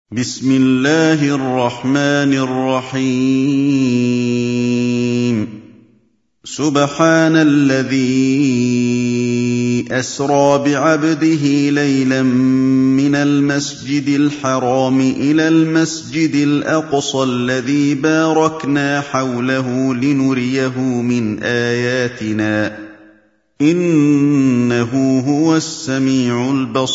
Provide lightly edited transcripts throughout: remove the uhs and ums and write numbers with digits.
بسم الله الرحمن الرحيم سبحان الذي أسرى بعبده ليلا من المسجد الحرام إلى المسجد الأقصى الذي باركنا حوله لنريه من آياتنا إنه هو السميع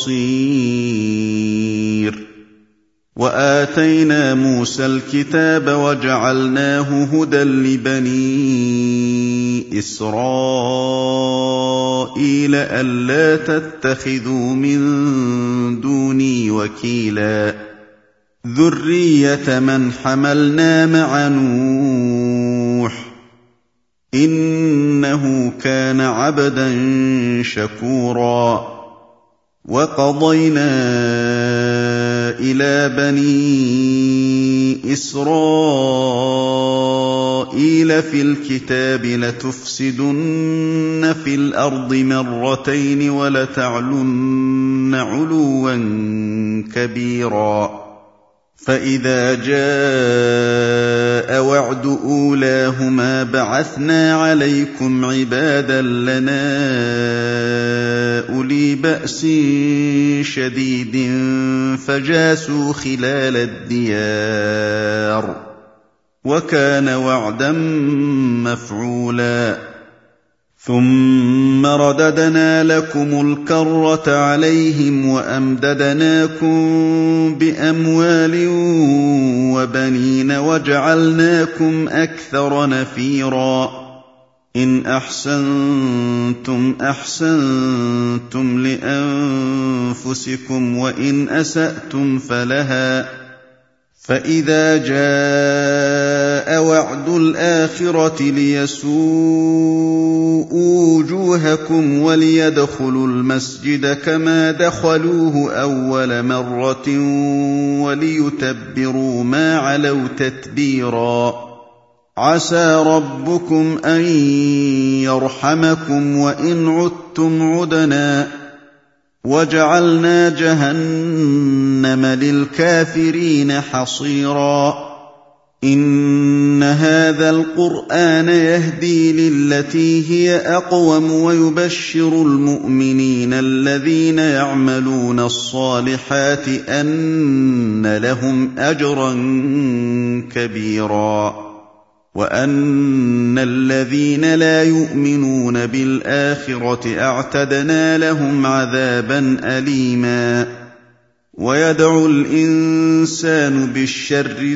البصير وآتينا موسى الكتاب وجعلناه هدى لبني إسرائيل ألا تتخذوا من دوني وكيلا ذرية من حملنا مع نوح إنه كان عبدا شكورا وقضينا إلى بني إسرائيل في الكتاب لتفسدن في الأرض مرتين ولتعلن علوا كبيرا فإذا جاء وعد أولاهما بعثنا عليكم عبادا لنا أولي بأس شديد فجاسوا خلال الديار وكان وعدا مفعولا ثم رددنا لكم الكرة عليهم وأمددناكم بأموال وبنين وجعلناكم أكثر نفيرا إن أحسنتم أحسنتم لأنفسكم وإن أسأتم فلها فإذا جاء وعد الآخرة ليسوءوا وجوهكم وليدخلوا المسجد كما دخلوه أول مرة وليتبروا ما علوا تتبيرا عسى ربكم أن يرحمكم وإن عدتم عدنا وجعلنا جهنم للكافرين حصيرا إن هذا القرآن يهدي للتي هي أقوم ويبشر المؤمنين الذين يعملون الصالحات أن لهم أجرا كبيرا وأن الذين لا يؤمنون بالآخرة أعتدنا لهم عذابا أليما ويدعو الإنسان بالشر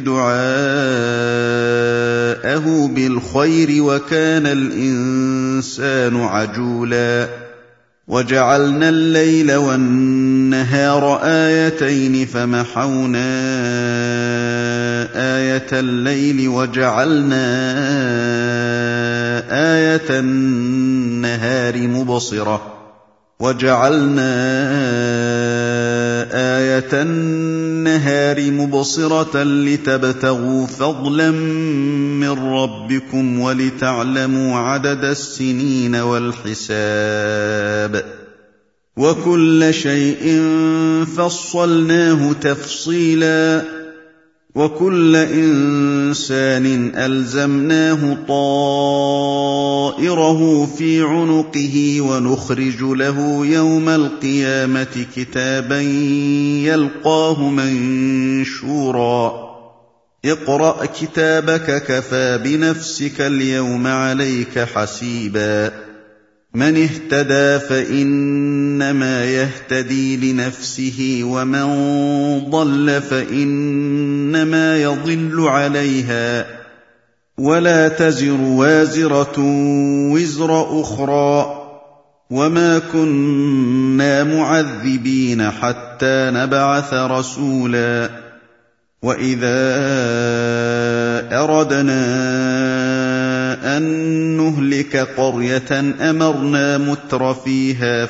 دعاءه بالخير وكان الإنسان عجولا وجعلنا الليل والنهار آيتين فمحونا آية الليل وجعلنا آية النهار مبصرة لتبتغوا فضلا من ربكم ولتعلموا عدد السنين والحساب وكل شيء فصلناه تفصيلا وكل إنسان ألزمناه طائره في عنقه ونخرج له يوم القيامة كتابا يلقاه منشورا اقرأ كتابك كفى بنفسك اليوم عليك حسيبا من اهتدى فإنما يهتدي لنفسه ومن ضل فإنما يضل عليها ولا تزر وازرة وزر أخرى وما كنا معذبين حتى نبعث رسولا وإذا أردنا أن نهلك قرية أمرنا متر فيها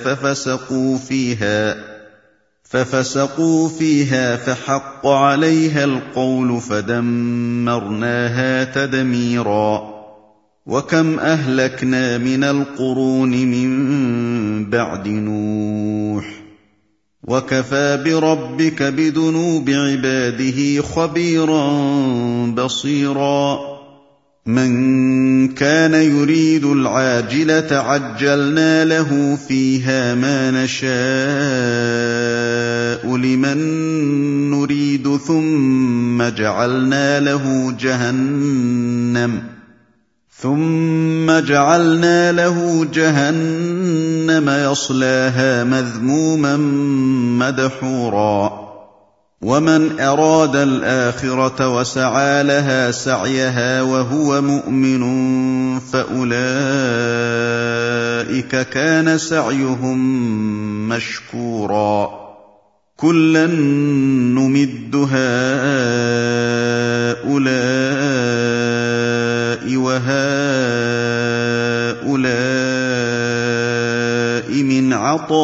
ففسقوا فيها فحق عليها القول فدمرناها تدميرا وكم أهلكنا من القرون من بعد نوح وَكَفَىٰ بِرَبِّكَ بِذُنُوبِ عِبَادِهِ خَبِيرًا بَصِيرًا مَّن كَانَ يُرِيدُ الْعَاجِلَةَ عَجَّلْنَا لَهُ فِيهَا مَا نَشَاءُ لِمَن نُّرِيدُ ثُمَّ جَعَلْنَا لَهُ جَهَنَّمَ يَصْلَاهَا مَذْمُومًا مَّدْحُورًا وَمَنْ أَرَادَ الْآخِرَةَ وَسَعَىٰ لَهَا سَعْيَهَا وَهُوَ مُؤْمِنٌ فَأُولَٰئِكَ كَانَ سَعْيُهُم مَّشْكُورًا كُلًّا نُّمِدُّ هَٰؤُلَاءِ وَهَٰؤُلَاءِ مِنْ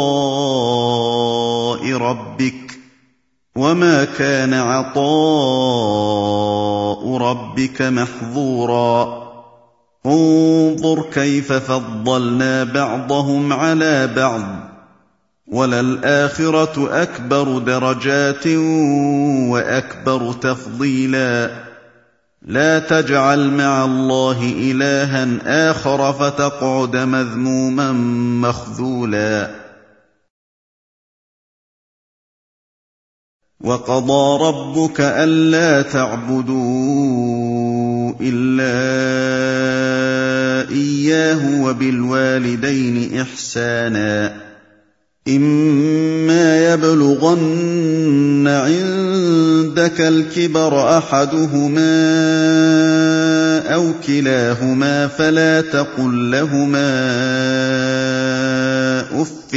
عَطَاءِ رَبِّكَ وَمَا كَانَ عَطَاءُ رَبِّكَ مَحْظُورًا انظُرْ كَيْفَ فَضَّلْنَا بَعْضَهُمْ عَلَىٰ بَعْضٍ وَلَلْآخِرَةُ أَكْبَرُ دَرَجَاتٍ وَأَكْبَرُ تَفْضِيلًا لَا تَجْعَلْ مَعَ اللَّهِ إِلَٰهًا آخَرَ فَتَقْعُدَ مَذْمُومًا مَّخْذُولًا وَقَضَىٰ رَبُّكَ أَلَّا تَعْبُدُوا إِلَّا إِيَّاهُ وَبِالْوَالِدَيْنِ إِحْسَانًا إِمَّا يَبْلُغَنَّ عِندَكَ الْكِبَرَ أَحَدُهُمَا أَوْ كِلَاهُمَا فَلَا تَقُل لَّهُمَا أُفٍّ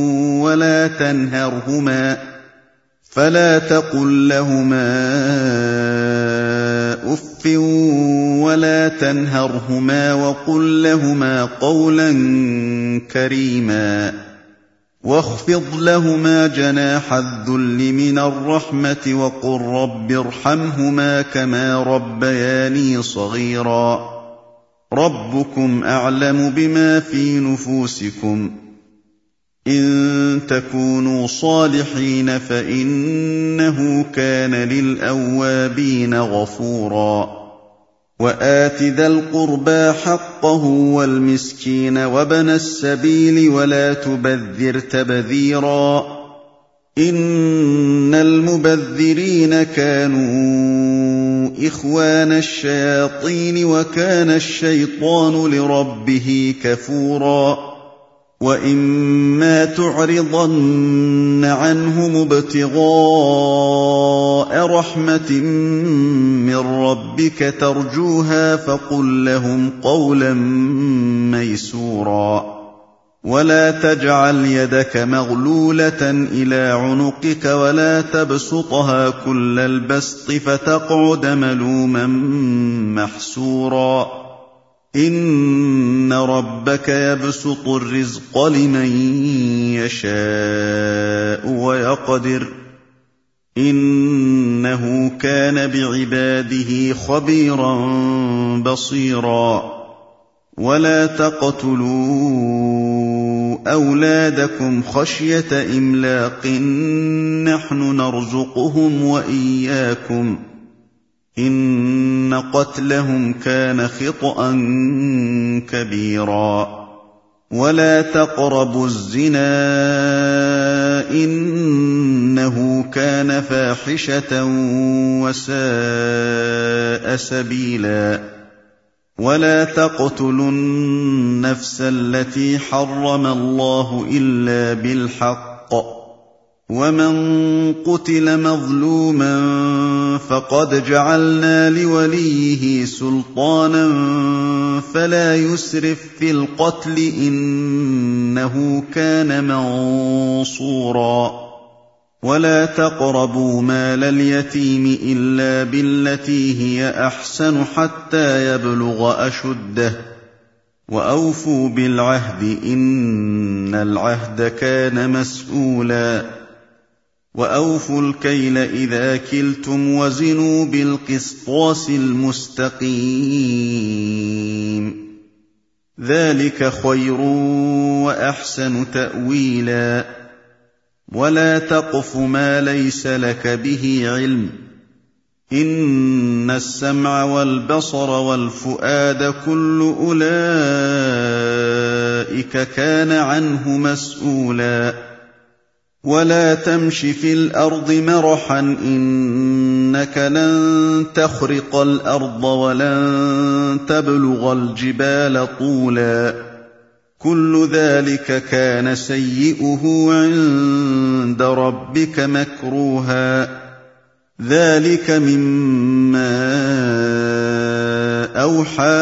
وَلَا تَنْهَرْهُمَا وَقُل لَّهُمَا قَوْلًا كَرِيمًا وَاخْفِضْ لَهُمَا جَنَاحَ الذُّلِّ مِنَ الرَّحْمَةِ وَقُل رَّبِّ ارْحَمْهُمَا كَمَا رَبَّيَانِي صَغِيرًا رَّبُّكُمْ أَعْلَمُ بِمَا فِي نُفُوسِكُمْ إِن تَكُونُوا صَالِحِينَ فَإِنَّهُ كَانَ لِلْأَوَّابِينَ غَفُورًا وَآتِ ذَا الْقُرْبَىٰ حَقَّهُ وَالْمِسْكِينَ وَابْنَ السَّبِيلِ وَلَا تُبَذِّرْ تَبْذِيرًا إِنَّ الْمُبَذِّرِينَ كَانُوا إِخْوَانَ الشَّيَاطِينِ وَكَانَ الشَّيْطَانُ لِرَبِّهِ كَفُورًا وَإِمَّا تُعْرِضَنَّ عَنْهُمُ ابْتِغَاءَ رَحْمَةٍ مِّن رَّبِّكَ تَرْجُوهَا فَقُل لَّهُمْ قَوْلًا مَّيْسُورًا وَلَا تَجْعَلْ يَدَكَ مَغْلُولَةً إِلَىٰ عُنُقِكَ وَلَا تَبْسُطْهَا كُلَّ الْبَسْطِ فَتَقْعُدَ مَلُومًا مَّحْسُورًا إِنَّ رَبَّكَ يَبْسُطُ الرِّزْقَ لِمَن يَشَاءُ وَيَقْدِرُ إِنَّهُ كَانَ بِعِبَادِهِ خَبِيرًا بَصِيرًا وَلَا تَقْتُلُوا أَوْلَادَكُمْ خَشْيَةَ إِمْلَاقٍ نَّحْنُ نَرْزُقُهُمْ وَإِيَّاكُمْ ۚ إِنَّ قَتْلَهُمْ كَانَ خِطْئًا كَبِيرًا وَلَا تَقْرَبُوا الزِّنَا ۖ إِنَّهُ كَانَ فَاحِشَةً وَسَاءَ سَبِيلًا وَلَا تَقْتُلُوا النَّفْسَ الَّتِي حَرَّمَ اللَّهُ إِلَّا بِالْحَقِّ ۚ وَمَن قُتِلَ مَظْلُومًا فَقَدْ جَعَلْنَا لِوَلِيِّهِ سُلْطَانًا فَلَا يُسْرِف فِّي الْقَتْلِ ۖ إِنَّهُ كَانَ مَنصُورًا وَلَا تَقْرَبُوا مَالَ الْيَتِيمِ إِلَّا بِالَّتِي هِيَ أَحْسَنُ حَتَّىٰ يَبْلُغَ أَشُدَّهُ ۖ وَأَوْفُوا بِالْعَهْدِ ۖ إِنَّ الْعَهْدَ كَانَ مَسْئُولًا وَأَوْفُوا الْكَيْلَ إِذَا كِلْتُمْ وَزِنُوا بِالْقِسْطَاسِ الْمُسْتَقِيمِ ذَٰلِكَ خَيْرٌ وَأَحْسَنُ تَأْوِيلًا ولا تقف ما ليس لك به علم، إن السمع والبصر والفؤاد كل أولئك كان عنه مسؤولا. ولا تمش في الأرض مرحا، إنك لن تخرق الأرض ولن تبلغ الجبال طولا، كل ذلك كان سيئه عند ربك مكروها. ذلك مما أوحى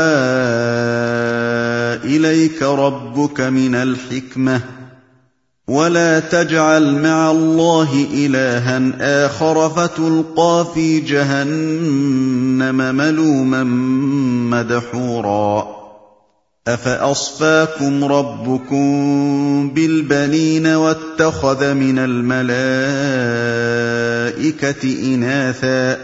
إليك ربك من الحكمة. ولا تجعل مع الله إلها آخر فتلقى في جهنم ملوما مدحورا. أفأصفاكم ربكم بالبنين واتخذ من الملائكة إناثا،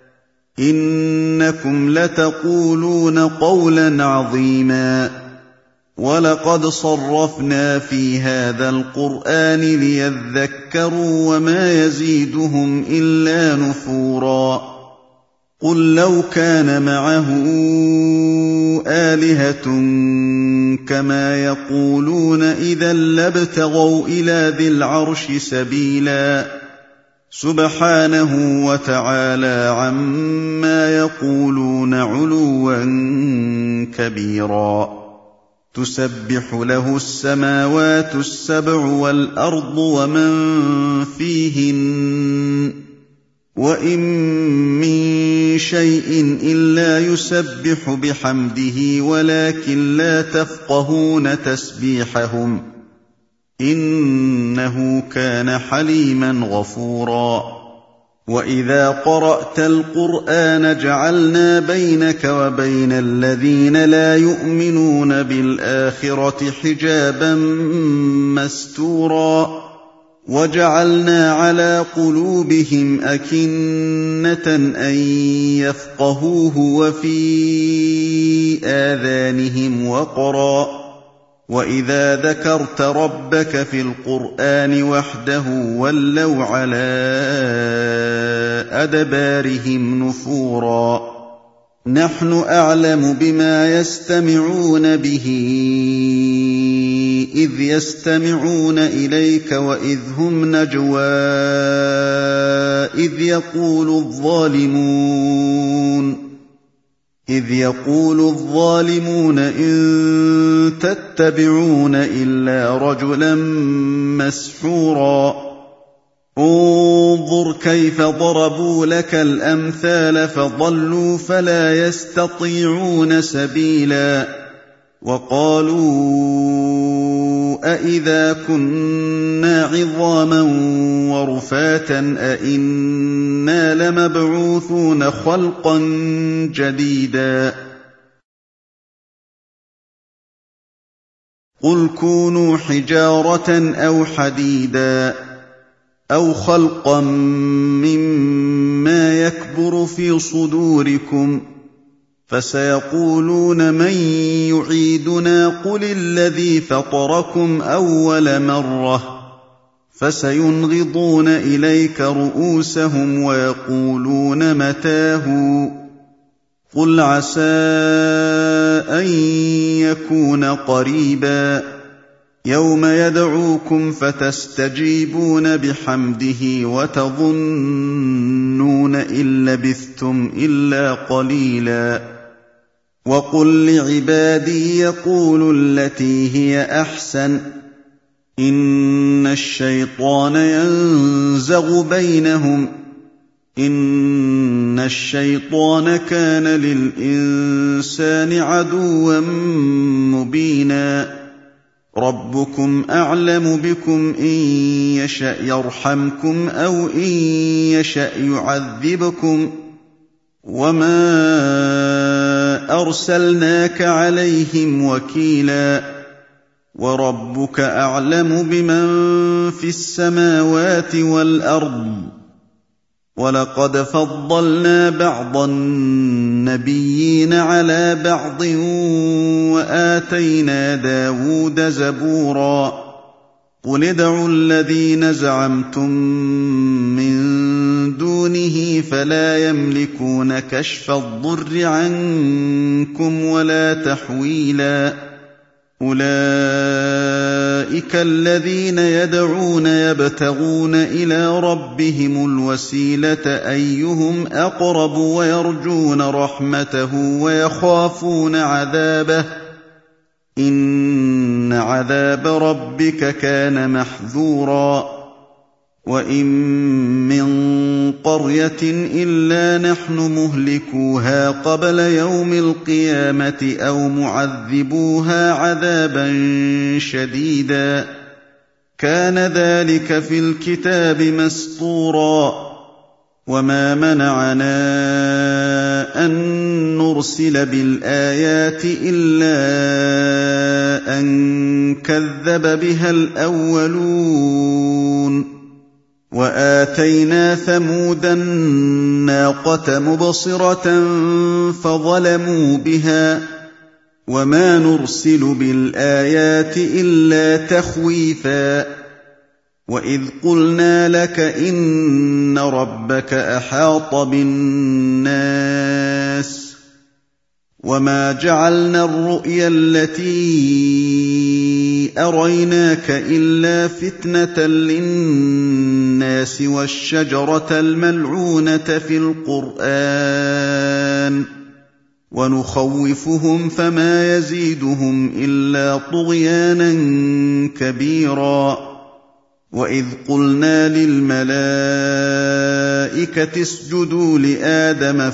إنكم لتقولون قولا عظيما. ولقد صرفنا في هذا القرآن ليذكروا وما يزيدهم إلا نفورا. قل لو كان معه آلهة كما يقولون إذا لابتغوا إلى ذي العرش سبيلا، سبحانه وتعالى عما يقولون علوا كبيرا. تسبح له السماوات السبع والأرض ومن فيهن، وإن من شيء إلا يسبح بحمده ولكن لا تفقهون تسبيحهم، إنه كان حليما غفورا. وإذا قرأت القرآن جعلنا بينك وبين الذين لا يؤمنون بالآخرة حجابا مستورا، وجعلنا على قلوبهم أكنة أن يفقهوه وفي آذانهم وقرا، وإذا ذكرت ربك في القرآن وحده ولوا على أدبارهم نفورا. نحن أعلم بما يستمعون به إذ يستمعون إليك وإذ هم نجوى إذ يقول الظالمون إن تتبعون إلا رجلا مسحورا. انظر كيف ضربوا لك الأمثال فضلوا فلا يستطيعون سبيلا. وقالوا أإذا كنا عظاما ورفاتا أإنا لمبعوثون خلقا جديدا. قل كونوا حجارة أو حديدا أو خلقا مما يكبر في صدوركم، فسيقولون من يعيدنا قل الذي فطركم أول مرة، فسينغضون إليك رؤوسهم ويقولون متاه، قل عسى أن يكون قريبا. يوم يدعوكم فتستجيبون بحمده وتظنون إن لبثتم إلا قليلا. وقل لعبادي يقولوا التي هي أحسن، إن الشيطان ينزغ بينهم، إن الشيطان كان للإنسان عدوا مبينا. ربكم أعلم بكم إن يشأ يرحمكم أو إن يشأ يعذبكم، وما أرسلناك عليهم وكيلا. وربك أعلم بمن في السماوات والأرض. ولقد فضلنا بعض النبيين على بعض وآتينا داود زبورا. قُلِ ادْعُوا الَّذِينَ زَعَمْتُم مِّن دُونِهِ فَلَا يَمْلِكُونَ كَشْفَ الضُّرِّ عَنكُمْ وَلَا تَحْوِيلًا أُولَٰئِكَ الَّذِينَ يَدْعُونَ يَبْتَغُونَ إِلَىٰ رَبِّهِمُ الْوَسِيلَةَ أَيُّهُمْ أَقْرَبُ وَيَرْجُونَ رَحْمَتَهُ وَيَخَافُونَ عَذَابَهُ ۚ إِنَّ عَذَابَ رَبِّكَ كَانَ مَحْذُورًا وَإِن مِّن قَرْيَةٍ إِلَّا نَحْنُ مُهْلِكُوهَا قَبْلَ يَوْمِ الْقِيَامَةِ أَوْ مُعَذِّبُوهَا عَذَابًا شَدِيدًا ۚ كَانَ ذَٰلِكَ فِي الْكِتَابِ مَسْطُورًا وَمَا مَنَعَنَا أَن نُّرْسِلَ بِالْآيَاتِ إِلَّا أَن كَذَّبَ بِهَا الْأَوَّلُونَ وَآتَيْنَا ثَمُودَ النَّاقَةَ مُبْصِرَةً فَظَلَمُوا بِهَا ۚ وَمَا نُرْسِلُ بِالْآيَاتِ إِلَّا تَخْوِيفًا وَإِذْ قُلْنَا لَكَ إِنَّ رَبَّكَ أَحَاطَ بِالنَّاسِ ۚ وَمَا جَعَلْنَا الرُّؤْيَا الَّتِي أَرَيْنَاكَ إِلَّا فِتْنَةً لِّلنَّاسِ وَالشَّجَرَةَ الْمَلْعُونَةَ فِي الْقُرْآنِ ۚ وَنُخَوِّفُهُمْ فَمَا يَزِيدُهُمْ إِلَّا طُغْيَانًا كَبِيرًا وَإِذْ قُلْنَا لِلْمَلَائِكَةِ اسْجُدُوا لِآدَمَ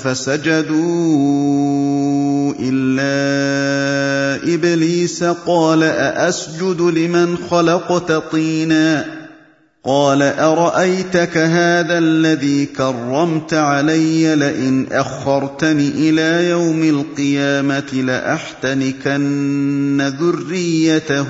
فَسَجَدُوا إِلَّا إِبْلِيسَ قَالَ أَأَسْجُدُ لِمَنْ خَلَقْتَ طِينًا قَالَ أَرَأَيْتَكَ هَٰذَا الَّذِي كَرَّمْتَ عَلَيَّ لَئِنْ أَخَّرْتَنِ إِلَىٰ يَوْمِ الْقِيَامَةِ لَأَحْتَنِكَنَّ ذُرِّيَّتَهُ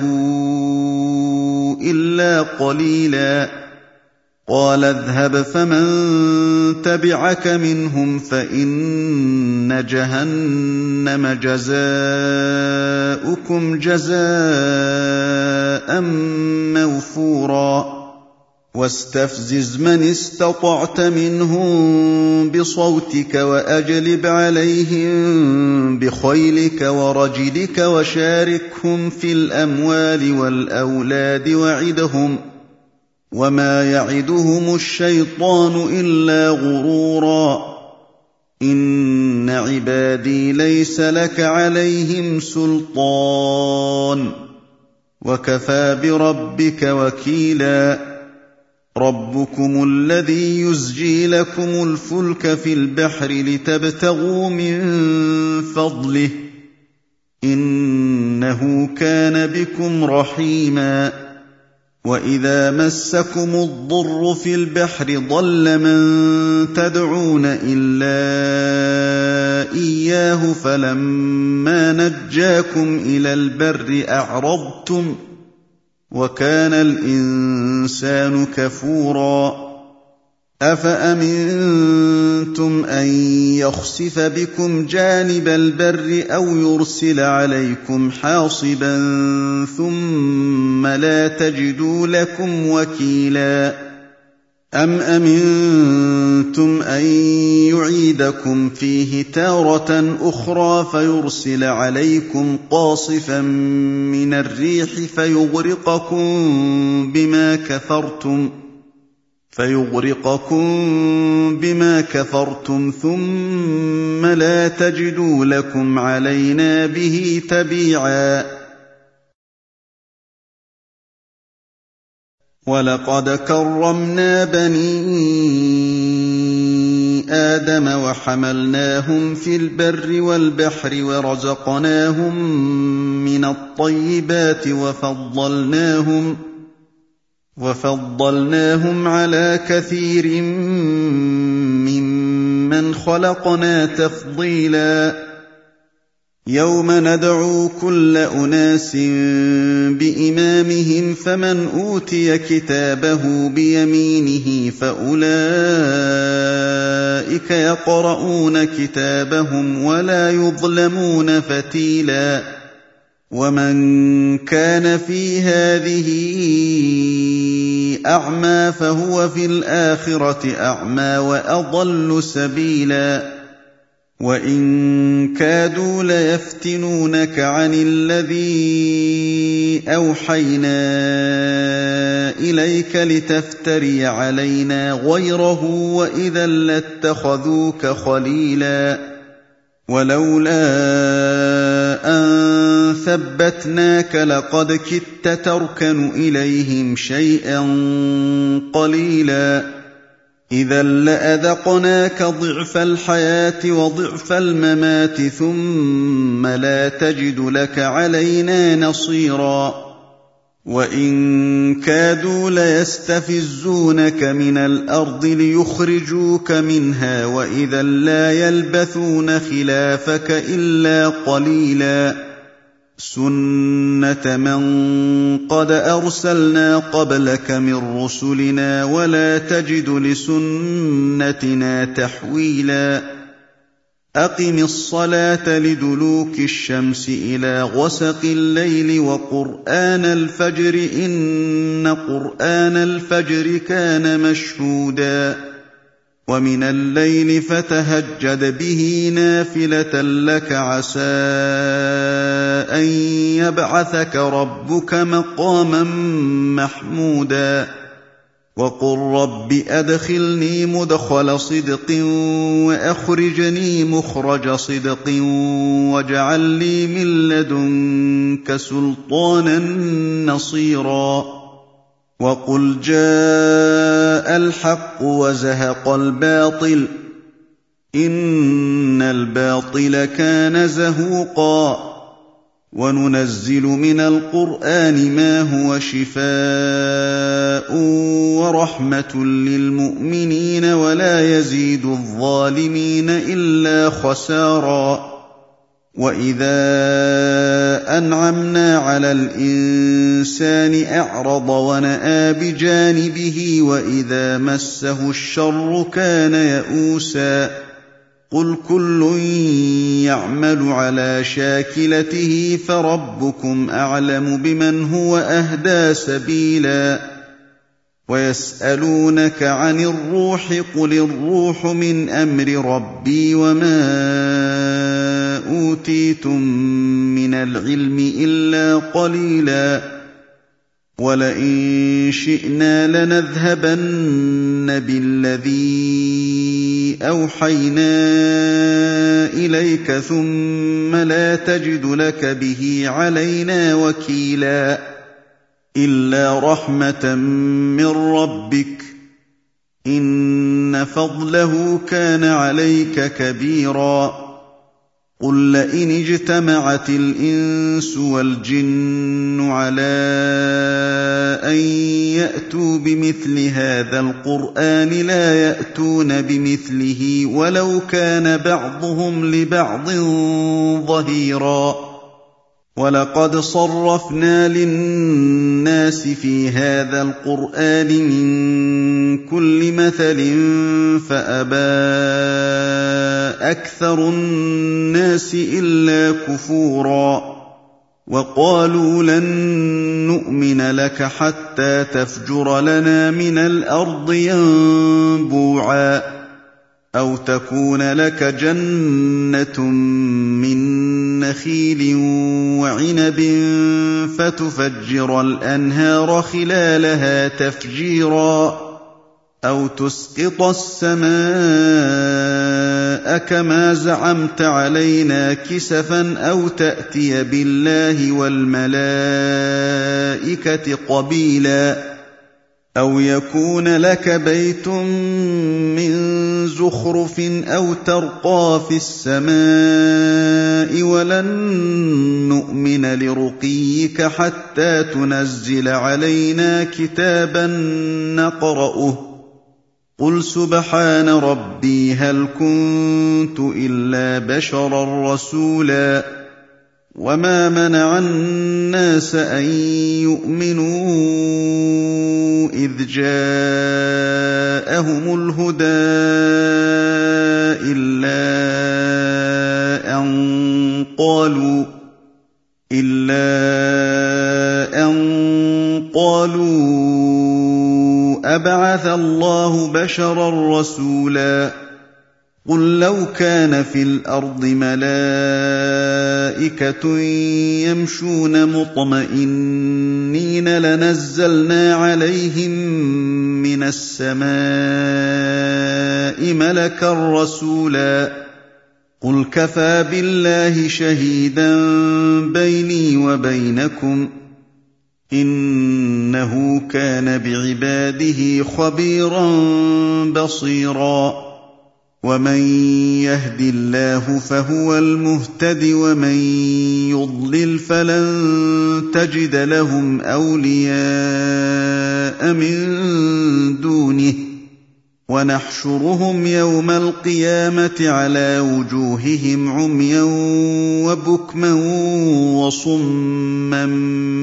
إِلَّا قَلِيلًا قَالَ اذْهَبْ فَمَن تَبِعَكَ مِنْهُمْ فَإِنَّ جَهَنَّمَ جَزَاؤُكُمْ جَزَاءً مَّوْفُورًا وَاسْتَفْزِزْ مَنِ اسْتَطَعْتَ مِنْهُم بِصَوْتِكَ وَأَجْلِبْ عَلَيْهِم بِخَيْلِكَ وَرَجِلِكَ وَشَارِكْهُمْ فِي الْأَمْوَالِ وَالْأَوْلَادِ وَعِدْهُمْ ۚ وَمَا يَعِدُهُمُ الشَّيْطَانُ إِلَّا غُرُورًا إِنَّ عِبَادِي لَيْسَ لَكَ عَلَيْهِمْ سُلْطَانٌ وَكَفَىٰ بِرَبِّكَ وَكِيلًا رَبُّكُمُ الَّذِي يُزْجِي لَكُمُ الْفُلْكَ فِي الْبَحْرِ لِتَبْتَغُوا مِن فَضْلِهِ ۚ إِنَّهُ كَانَ بِكُمْ رَحِيمًا وَإِذَا مَسَّكُمُ الضُّرُّ فِي الْبَحْرِ ضَلَّ مَن تَدْعُونَ إِلَّا إِيَّاهُ فَلَمَّا نَجَّاكُمْ إِلَى الْبَرِّ أَعْرَضْتُمْ ۚ وَكَانَ الْإِنسَانُ كَفُورًا أَفَأَمِنتُمْ أَن يَخْسِفَ بِكُمْ جَانِبَ الْبَرِّ أَوْ يُرْسِلَ عَلَيْكُمْ حَاصِبًا ثُمَّ لَا تَجِدُوا لَكُمْ وَكِيلًا أَمْ أَمِنتُمْ أَن يُعِيدَكُمْ فِيهِ تَارَةً أُخْرَىٰ فَيُرْسِلَ عَلَيْكُمْ قَاصِفًا مِّنَ الرِّيحِ فَيُغْرِقَكُم بِمَا كَفَرْتُمْ ثُمَّ لَا تَجِدُوا لَكُمْ عَلَيْنَا بِهِ تَبِيعًا وَلَقَدْ كَرَّمْنَا بَنِي آدَمَ وَحَمَلْنَاهُمْ فِي الْبَرِّ وَالْبَحْرِ وَرَزَقْنَاهُم مِّنَ الطَّيِّبَاتِ وَفَضَّلْنَاهُمْ عَلَىٰ كَثِيرٍ مِّمَّنْ خَلَقْنَا تَفْضِيلًا يَوْمَ نَدْعُو كُلَّ أُنَاسٍ بِإِمَامِهِمْ فَمَنْ أُوتِيَ كِتَابَهُ بِيَمِينِهِ فَأُولَٰئِكَ يَقْرَءُونَ كِتَابَهُمْ وَلَا يُظْلَمُونَ فَتِيلًا ومن كان في هذه أعمى فهو في الآخرة أعمى وأضل سبيلا وإن كادوا ليفتنونك عن الذي أوحينا إليك لتفتري علينا غيره وإذا لاتخذوك خليلا ولولا أن ثبتناك لقد كدت تركن إليهم شيئا قليلا إذا لأذقناك ضعف الحياة وضعف الممات ثم لا تجد لك علينا نصيرا وإن كادوا ليستفزونك من الأرض ليخرجوك منها وإذا لا يلبثون خلافك إلا قليلا سنة من قد أرسلنا قبلك من رسلنا ولا تجد لسنتنا تحويلا أقم الصلاة لدلوك الشمس إلى غسق الليل وقرآن الفجر إن قرآن الفجر كان مشهودا ومن الليل فتهجد به نافلة لك عسى أن يبعثك ربك مقاما محمودا وقل رب أدخلني مدخل صدق وأخرجني مخرج صدق واجعل لي من لدنك سلطانا نصيرا وقل جاء الحق وزهق الباطل إن الباطل كان زهوقا وننزل من القرآن ما هو شفاء ورحمة للمؤمنين ولا يزيد الظالمين إلا خسارا وإذا أنعمنا على الإنسان أعرض ونأى بجانبه وإذا مسه الشر كان يئوسا قل كل يعمل على شاكلته فربكم أعلم بمن هو أهدى سبيلا ويسألونك عن الروح قل الروح من أمر ربي وما أوتيتم من العلم إلا قليلا ولئن شئنا لنذهبن بالذي أوحينا إليك ثم لا تجد لك به علينا وكيلا إلا رحمة من ربك إن فضله كان عليك كبيرا قل لئن اجتمعت الإنس والجن على أن يأتوا بمثل هذا القرآن لا يأتون بمثله ولو كان بعضهم لبعض ظهيرا ولقد صرفنا للناس في هذا القرآن من كل مثل فأبى أكثر الناس إلا كفورا وقالوا لن نؤمن لك حتى تفجر لنا من الأرض ينبوعا أو تكون لك جنة من نخيل وعنب فتفجر الأنهار خلالها تفجيرا أو تسقط السماء كما زعمت علينا كسفا أو تأتي بالله والملائكة قبيلا أو يكون لك بيت من زخرف أو ترقى في السماء ولن نؤمن لرقيك حتى تنزل علينا كتابا نقرأه قل سبحان ربي هل كنت إلا بشرا رسولا وما منع الناس أن يؤمنوا إذ جاءهم الهدى إلا أن إِلَّا أَن قَالُوا أَبَعَثَ اللَّهُ بَشَرًا رَّسُولًا قُل لَّوْ كَانَ فِي الْأَرْضِ مَلَائِكَةٌ يَمْشُونَ مُطْمَئِنِّينَ لَنَزَّلْنَا عَلَيْهِم مِّنَ السَّمَاءِ مَلَكًا رَّسُولًا قُلْ كَفَىٰ بِاللَّهِ شَهِيدًا بَيْنِي وَبَيْنَكُمْ ۚ إِنَّهُ كَانَ بِعِبَادِهِ خَبِيرًا بَصِيرًا وَمَن يَهْدِ اللَّهُ فَهُوَ الْمُهْتَدِ وَمَن يُضْلِلْ فَلَن تَجِدَ لَهُمْ أَوْلِيَاءَ مِن دُونِهِ وَنَحْشُرُهُمْ يَوْمَ الْقِيَامَةِ عَلَىٰ وُجُوهِهِمْ عُمْيًا وَبُكْمًا وَصُمًّا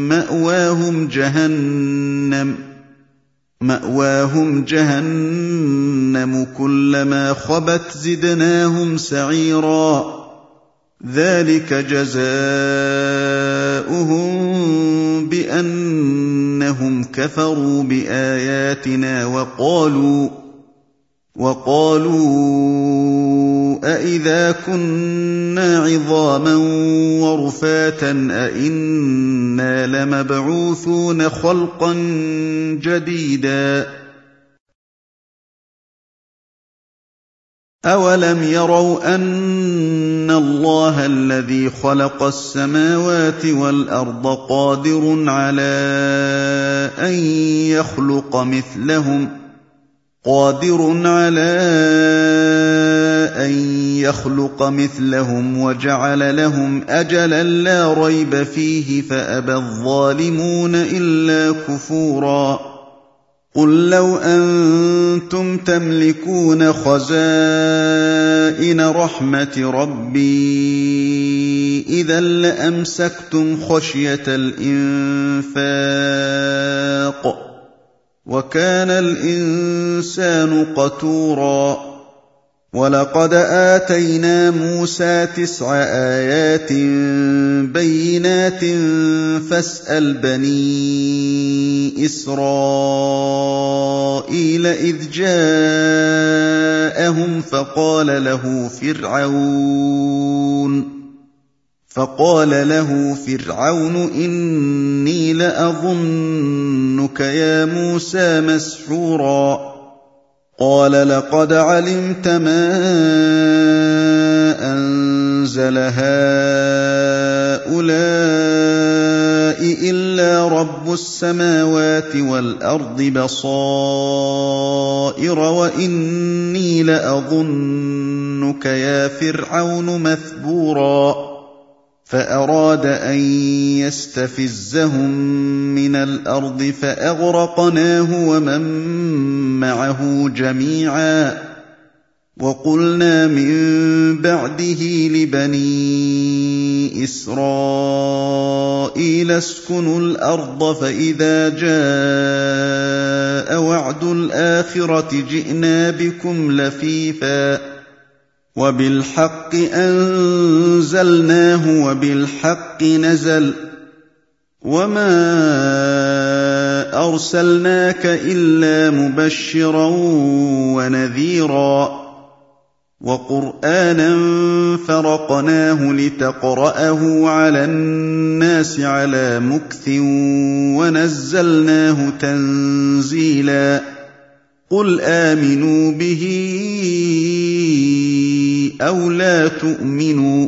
مَّأْوَاهُمْ جَهَنَّمُ كُلَّمَا خَبَتْ زِدْنَاهُمْ سَعِيرًا ذَٰلِكَ جَزَاؤُهُم بِأَنَّهُمْ كَفَرُوا بِآيَاتِنَا وَقَالُوا أَإِذَا كُنَّا عِظَامًا وَرُفَاتًا أَإِنَّا لَمَبْعُوثُونَ خَلْقًا جَدِيدًا أَوَلَمْ يَرَوْا أَنَّ اللَّهَ الَّذِي خَلَقَ السَّمَاوَاتِ وَالْأَرْضَ قَادِرٌ عَلَىٰ أَن يَخْلُقَ مِثْلَهُمْ وَجَعَلَ لَهُمْ أَجَلًا لَّا رَيْبَ فِيهِ فَأَبَى الظَّالِمُونَ إِلَّا كُفُورًا قُل لَّوْ أَنتُمْ تَمْلِكُونَ خَزَائِنَ رَحْمَةِ رَبِّي إِذًا لَّأَمْسَكْتُمْ خَشْيَةَ الْإِنفَاقِ ۚ وَكَانَ الْإِنسَانُ قَتُورًا وَلَقَدْ آتَيْنَا مُوسَىٰ 9 آيَاتٍ بَيِّنَاتٍ فَاسْأَلْ بَنِي إِسْرَائِيلَ إِذْ جَاءَهُمْ فَقَالَ لَهُ فِرْعَوْنُ إِنِّي لَأَظُنُّكَ يَا مُوسَىٰ مَسْحُورًا قَالَ لَقَدْ عَلِمْتَ مَا أَنزَلَ هَٰؤُلَاءِ إِلَّا رَبُّ السَّمَاوَاتِ وَالْأَرْضِ بَصَائِرَ وَإِنِّي لَأَظُنُّكَ يَا فِرْعَوْنُ مَثْبُورًا فَأَرَادَ أَن يَسْتَفِزَّهُم مِّنَ الْأَرْضِ فَأَغْرَقْنَاهُ وَمَن مَّعَهُ جَمِيعًا وَقُلْنَا مِن بَعْدِهِ لِبَنِي إِسْرَائِيلَ اسْكُنُوا الْأَرْضَ فَإِذَا جَاءَ وَعْدُ الْآخِرَةِ جِئْنَا بِكُمْ لَفِيفًا وَبِالْحَقِّ أَنزَلْنَاهُ وَبِالْحَقِّ نَزَلَ وَمَا أَرْسَلْنَاكَ إِلَّا مُبَشِّرًا وَنَذِيرًا وَقُرْآنًا فَرَقْنَاهُ لِتَقْرَأَهُ عَلَى النَّاسِ عَلَىٰ مُكْثٍ وَنَزَّلْنَاهُ تَنزِيلًا قُلْ آمِنُوا بِهِ أَوْ لَا تُؤْمِنُوا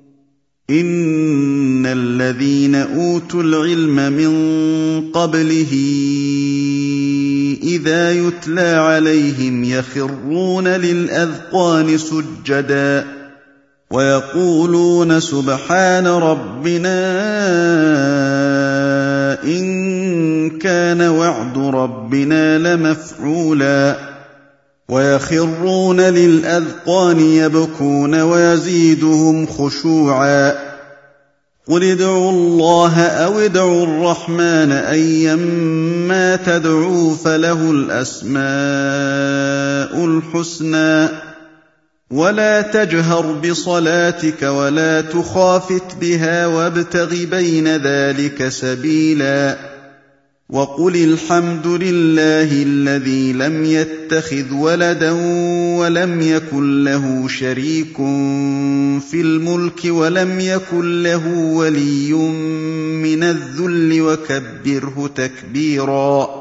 إِنَّ الَّذِينَ أُوتُوا الْعِلْمَ مِن قَبْلِهِ إِذَا يُتْلَىٰ عَلَيْهِمْ يَخِرُّونَ لِلْأَذْقَانِ سُجَّدًا وَيَقُولُونَ سُبْحَانَ رَبِّنَا إِن كَانَ وَعْدُ رَبِّنَا لَمَفْعُولًا وَيَخِرُّونَ لِلْأَذْقَانِ يَبْكُونَ وَيَزِيدُهُمْ خُشُوعًا قُلِ ادْعُوا اللَّهَ أَوِ ادْعُوا الرَّحْمَٰنَ أَيًّا مَّا تَدْعُوا فَلَهُ الْأَسْمَاءُ الْحُسْنَىٰ ولا تجهر بصلاتك ولا تخافت بها وابتغ بين ذلك سبيلا وقل الحمد لله الذي لم يتخذ ولدا ولم يكن له شريك في الملك ولم يكن له ولي من الذل وكبره تكبيرا